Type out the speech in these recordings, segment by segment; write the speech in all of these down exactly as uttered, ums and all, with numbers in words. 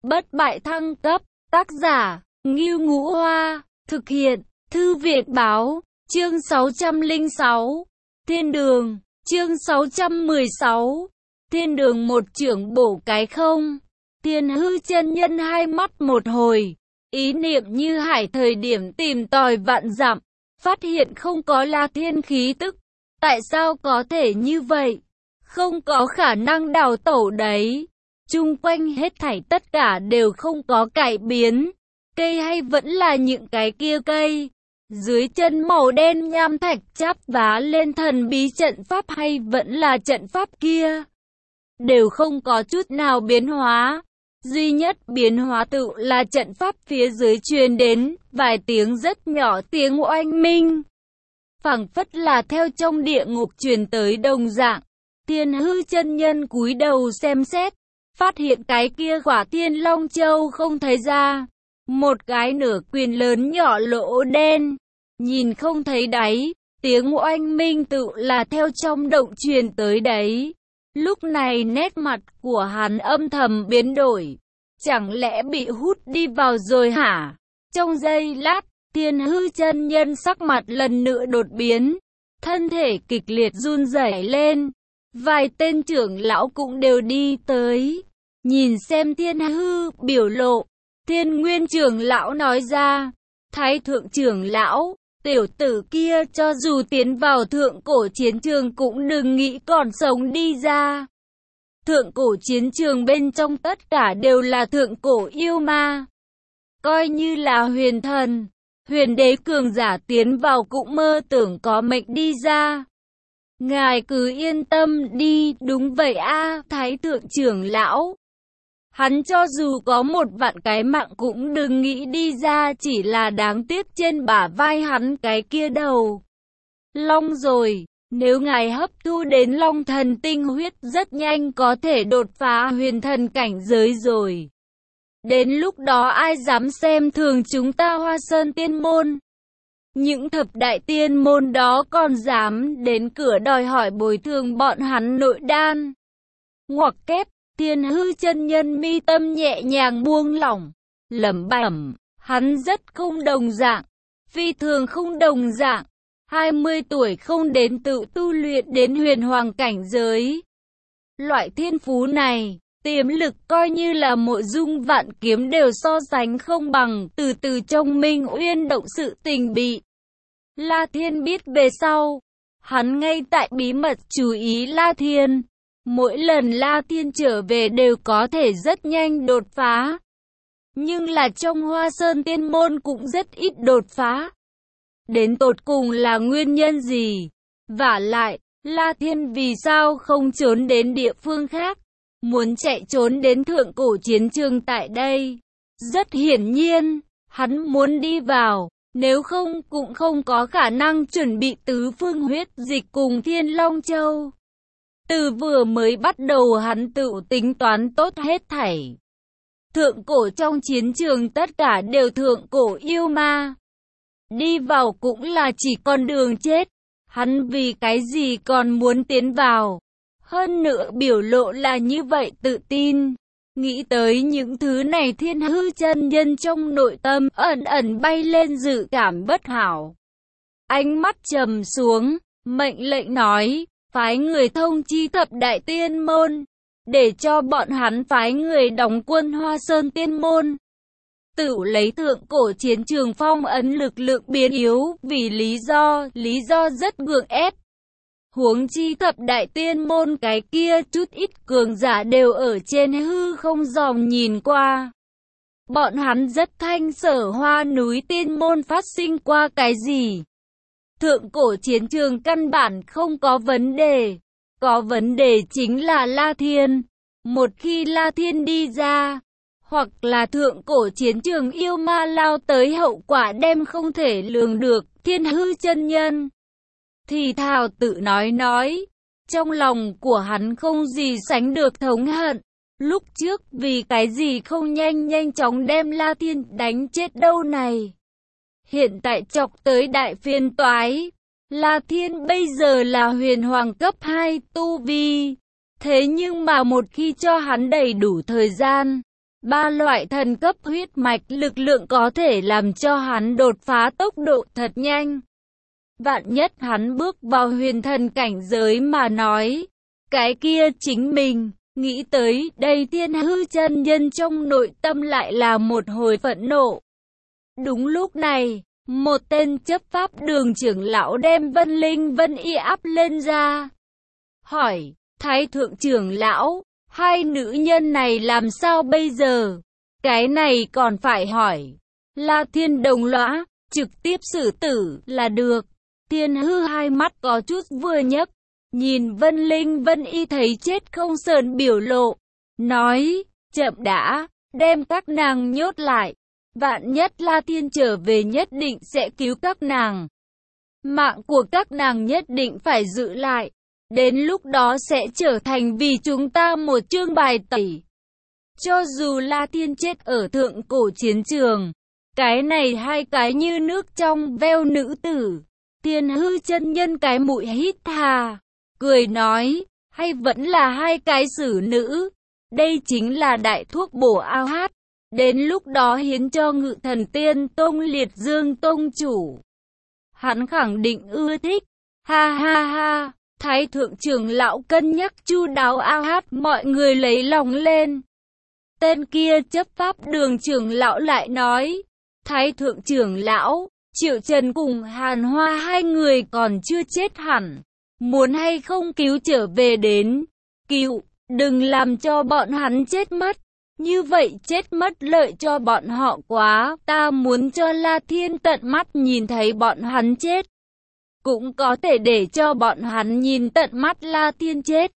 bất bại thăng cấp, tác giả, Ngưu Ngũ Hoa, thực hiện, Thư viện Báo, chương sáu trăm lẻ sáu, Thiên Đường, chương sáu trăm mười sáu, Thiên Đường một chưởng bổ cái không. Thiên Hư chân nhân hai mắt một hồi, ý niệm như hải thời điểm tìm tòi vạn dặm, phát hiện không có La Thiên khí tức. Tại sao có thể như vậy? Không có khả năng đào tẩu đấy. Chung quanh hết thảy tất cả đều không có cải biến. Cây hay vẫn là những cái kia cây. Dưới chân màu đen nham thạch chắp vá lên thần bí trận pháp hay vẫn là trận pháp kia. Đều không có chút nào biến hóa. Duy nhất biến hóa tự là trận pháp phía dưới truyền đến vài tiếng rất nhỏ tiếng oanh minh. Phảng phất là theo trong địa ngục truyền tới đồng dạng. Thiên Hư chân nhân cúi đầu xem xét, phát hiện cái kia quả Thiên Long Châu không thấy ra. Một cái nửa quyền lớn nhỏ lỗ đen, nhìn không thấy đáy, tiếng oanh minh tự là theo trong động truyền tới đấy. Lúc này nét mặt của hắn âm thầm biến đổi, chẳng lẽ bị hút đi vào rồi hả? Trong giây lát, Thiên Hư chân nhân sắc mặt lần nữa đột biến, thân thể kịch liệt run rẩy lên. Vài tên trưởng lão cũng đều đi tới, nhìn xem Thiên Hư biểu lộ. Thiên Nguyên trưởng lão nói ra, Thái thượng trưởng lão, tiểu tử kia cho dù tiến vào thượng cổ chiến trường cũng đừng nghĩ còn sống đi ra. Thượng cổ chiến trường bên trong tất cả đều là thượng cổ yêu ma. Coi như là huyền thần, huyền đế cường giả tiến vào cũng mơ tưởng có mệnh đi ra. Ngài cứ yên tâm đi, đúng vậy a, Thái thượng trưởng lão. Hắn cho dù có một vạn cái mạng cũng đừng nghĩ đi ra, chỉ là đáng tiếc trên bả vai hắn cái kia đầu long rồi. Nếu ngài hấp thu đến long thần tinh huyết rất nhanh có thể đột phá huyền thần cảnh giới rồi. Đến lúc đó ai dám xem thường chúng ta Hoa Sơn Tiên Môn. Những thập đại tiên môn đó còn dám đến cửa đòi hỏi bồi thường bọn hắn nội đan. Ngoặc kép, Thiên Hư chân nhân mi tâm nhẹ nhàng buông lỏng, lẩm bẩm, hắn rất không đồng dạng, phi thường không đồng dạng. hai mươi tuổi không đến tự tu luyện đến huyền hoàng cảnh giới. Loại thiên phú này, tiềm lực coi như là mộ dung vạn kiếm đều so sánh không bằng. Từ từ trong Minh Uyên động sự tình bị La Thiên biết về sau, hắn ngay tại bí mật chú ý La Thiên. Mỗi lần La Thiên trở về đều có thể rất nhanh đột phá. Nhưng là trong Hoa Sơn Tiên Môn cũng rất ít đột phá. Đến tột cùng là nguyên nhân gì? Vả lại, La Thiên vì sao không trốn đến địa phương khác? Muốn chạy trốn đến thượng cổ chiến trường tại đây? Rất hiển nhiên, hắn muốn đi vào. Nếu không cũng không có khả năng chuẩn bị tứ phương huyết dịch cùng Thiên Long Châu. Từ vừa mới bắt đầu hắn tự tính toán tốt hết thảy. Thượng cổ trong chiến trường tất cả đều thượng cổ yêu ma. Đi vào cũng là chỉ con đường chết. Hắn vì cái gì còn muốn tiến vào? Hơn nữa biểu lộ là như vậy tự tin. Nghĩ tới những thứ này Thiên Hư chân nhân trong nội tâm ẩn ẩn bay lên dự cảm bất hảo. Ánh mắt trầm xuống, mệnh lệnh nói, phái người thông chi thập đại tiên môn, để cho bọn hắn phái người đóng quân Hoa Sơn Tiên Môn. Tự lấy thượng cổ chiến trường phong ấn lực lượng biến yếu vì lý do, lý do rất gượng ép. Huống chi thập đại tiên môn cái kia chút ít cường giả đều ở trên hư không dòm nhìn qua. Bọn hắn rất thanh sở Hoa núi tiên môn phát sinh qua cái gì. Thượng cổ chiến trường căn bản không có vấn đề. Có vấn đề chính là La Thiên. Một khi La Thiên đi ra, hoặc là thượng cổ chiến trường yêu ma lao tới hậu quả đem không thể lường được. Thiên Hư chân nhân thì thào tự nói nói, trong lòng của hắn không gì sánh được thống hận. Lúc trước vì cái gì không nhanh nhanh chóng đem La Thiên đánh chết đâu này. Hiện tại chọc tới đại phiên toái. La Thiên bây giờ là huyền hoàng cấp hai tu vi. Thế nhưng mà một khi cho hắn đầy đủ thời gian, Ba loại thần cấp huyết mạch lực lượng có thể làm cho hắn đột phá tốc độ thật nhanh. Vạn nhất hắn bước vào huyền thần cảnh giới mà nói, cái kia chính mình. Nghĩ tới đây, Thiên Hư chân nhân trong nội tâm lại là một hồi phẫn nộ. Đúng lúc này, một tên chấp pháp đường trưởng lão đem Vân Linh Vân Y áp lên ra. Hỏi, Thái thượng trưởng lão, hai nữ nhân này làm sao bây giờ? Cái này còn phải hỏi. La Thiên đồng lõa, trực tiếp xử tử là được. Thiên Hư hai mắt có chút vừa nhấc, nhìn Vân Linh Vân Y thấy chết không sờn biểu lộ, nói, chậm đã, đem các nàng nhốt lại. Vạn nhất La Thiên trở về nhất định sẽ cứu các nàng. Mạng của các nàng nhất định phải giữ lại. Đến lúc đó sẽ trở thành vì chúng ta một chương bài tẩy. Cho dù La Thiên chết ở thượng cổ chiến trường, cái này hai cái như nước trong veo nữ tử. Thiên Hư chân nhân cái mũi hít hà, cười nói, hay vẫn là hai cái xử nữ. Đây chính là đại thuốc bổ ao hát. Đến lúc đó hiến cho Ngự Thần Tiên Tông Liệt Dương Tông chủ. Hắn khẳng định ưa thích. Ha ha ha, Thái thượng trưởng lão cân nhắc chu đáo ao hát, mọi người lấy lòng lên. Tên kia chấp pháp đường trưởng lão lại nói, Thái thượng trưởng lão, Triệu Trần cùng Hàn Hoa hai người còn chưa chết hẳn. Muốn hay không cứu trở về đến? Cứu, đừng làm cho bọn hắn chết mất. Như vậy chết mất lợi cho bọn họ quá. Ta muốn cho La Thiên tận mắt nhìn thấy bọn hắn chết. Cũng có thể để cho bọn hắn nhìn tận mắt La Thiên chết.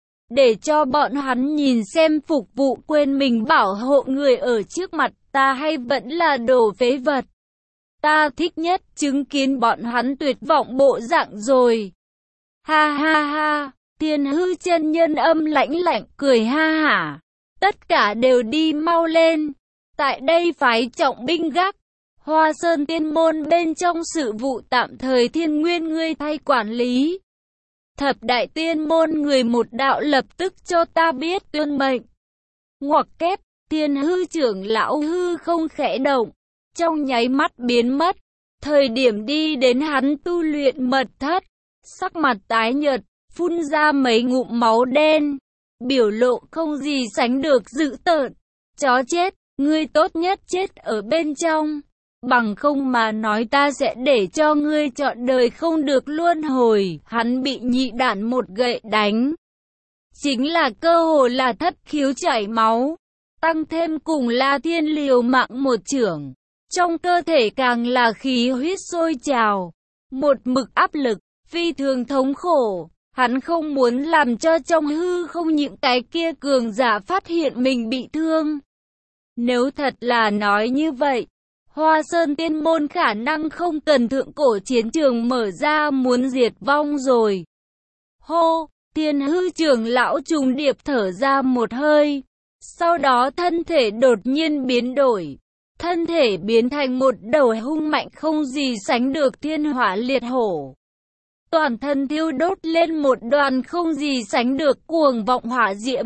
Để cho bọn hắn nhìn xem phục vụ quên mình bảo hộ người ở trước mặt ta hay vẫn là đồ phế vật. Ta thích nhất chứng kiến bọn hắn tuyệt vọng bộ dạng rồi. Ha ha ha, Thiên Hư chân nhân âm lãnh lạnh cười ha hả. Tất cả đều đi mau lên. Tại đây phái trọng binh gác. Hoa Sơn tiên môn bên trong sự vụ tạm thời Thiên Nguyên ngươi thay quản lý. Thập đại tiên môn người một đạo lập tức cho ta biết tuyên mệnh. Ngoặc kép, Thiên Hư trưởng lão hư không khẽ động. Trong nháy mắt biến mất. Thời điểm đi đến hắn tu luyện mật thất. Sắc mặt tái nhợt, phun ra mấy ngụm máu đen. Biểu lộ không gì sánh được dữ tợn. Chó chết, ngươi tốt nhất chết ở bên trong. Bằng không mà nói ta sẽ để cho ngươi chọn đời không được luân hồi. Hắn bị nhị đản một gậy đánh. Chính là cơ hồ là thất khiếu chảy máu. Tăng thêm cùng La Thiên liều mạng một chưởng. Trong cơ thể càng là khí huyết sôi trào. Một mực áp lực, phi thường thống khổ. Hắn không muốn làm cho trong hư không những cái kia cường giả phát hiện mình bị thương. Nếu thật là nói như vậy, Hoa Sơn tiên môn khả năng không cần thượng cổ chiến trường mở ra muốn diệt vong rồi. Hô, Thiên Hư trưởng lão trùng điệp thở ra một hơi. Sau đó thân thể đột nhiên biến đổi. Thân thể biến thành một đầu hung mạnh không gì sánh được thiên hỏa liệt hổ. Toàn thân thiêu đốt lên một đoàn không gì sánh được cuồng vọng hỏa diễm.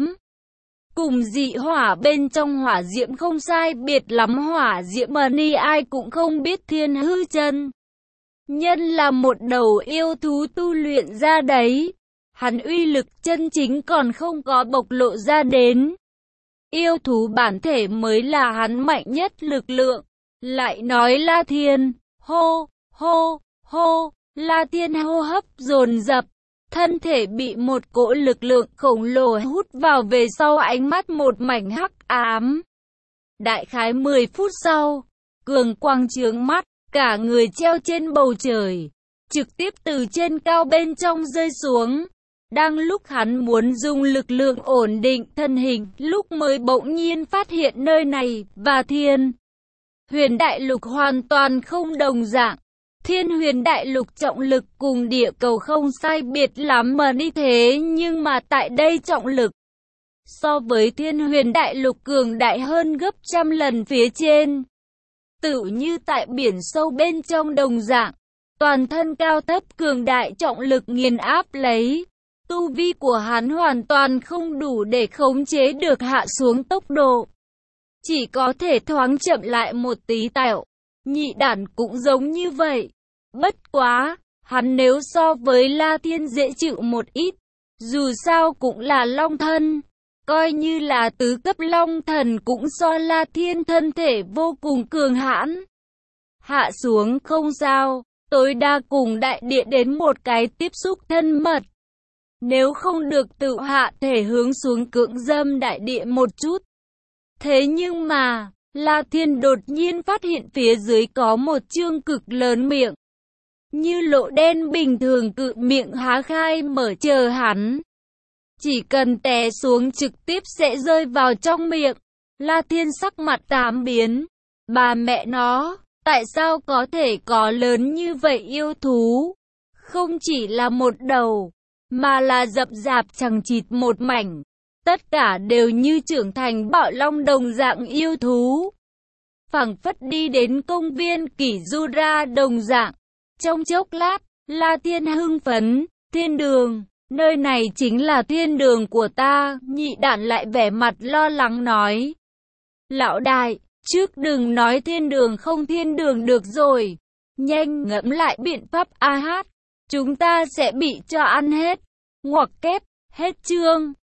Cùng dị hỏa bên trong hỏa diễm không sai biệt lắm, hỏa diễm mà ni ai cũng không biết Thiên Hư chân nhân là một đầu yêu thú tu luyện ra đấy. Hắn uy lực chân chính còn không có bộc lộ ra đến. Yêu thú bản thể mới là hắn mạnh nhất lực lượng. Lại nói La Thiên, hô, hô, hô, La Thiên hô hấp dồn dập, thân thể bị một cỗ lực lượng khổng lồ hút vào về sau, ánh mắt một mảnh hắc ám. Đại khái mười phút sau, cường quang trướng mắt, cả người treo trên bầu trời, trực tiếp từ trên cao bên trong rơi xuống. Đang lúc hắn muốn dùng lực lượng ổn định thân hình, lúc mới bỗng nhiên phát hiện nơi này và Thiên Huyền Đại Lục hoàn toàn không đồng dạng. Thiên Huyền Đại Lục trọng lực cùng địa cầu không sai biệt lắm mà đi thế, nhưng mà tại đây trọng lực so với Thiên Huyền Đại Lục cường đại hơn gấp trăm lần phía trên. Tựu như tại biển sâu bên trong đồng dạng, toàn thân cao thấp cường đại trọng lực nghiền áp lấy. Tu vi của hắn hoàn toàn không đủ để khống chế được hạ xuống tốc độ. chỉ có thể thoáng chậm lại một tí tẹo. Nhị đản cũng giống như vậy. Bất quá, hắn nếu so với La Thiên dễ chịu một ít, dù sao cũng là long thân. Coi như là tứ cấp long thần cũng so La Thiên thân thể vô cùng cường hãn. Hạ xuống không sao, tối đa cùng đại địa đến một cái tiếp xúc thân mật. Nếu không được tự hạ thể hướng xuống cưỡng dâm đại địa một chút. Thế nhưng mà, La Thiên đột nhiên phát hiện phía dưới có một chương cực lớn miệng. Như lỗ đen bình thường cự miệng há khai mở chờ hắn. Chỉ cần té xuống trực tiếp sẽ rơi vào trong miệng. La Thiên sắc mặt tám biến. Bà mẹ nó, tại sao có thể có lớn như vậy yêu thú? Không chỉ là một đầu, mà là rậm rạp chằng chịt một mảnh. Tất cả đều như trưởng thành bạo long đồng dạng yêu thú. Phảng phất đi đến công viên Kỷ Du Ra đồng dạng. Trong chốc lát, La Thiên hưng phấn, thiên đường, nơi này chính là thiên đường của ta, nhị đản lại vẻ mặt lo lắng nói. Lão đại, trước đừng nói thiên đường không thiên đường được rồi, nhanh ngẫm lại biện pháp a hát, chúng ta sẽ bị cho ăn hết, ngoặc kép, hết chương.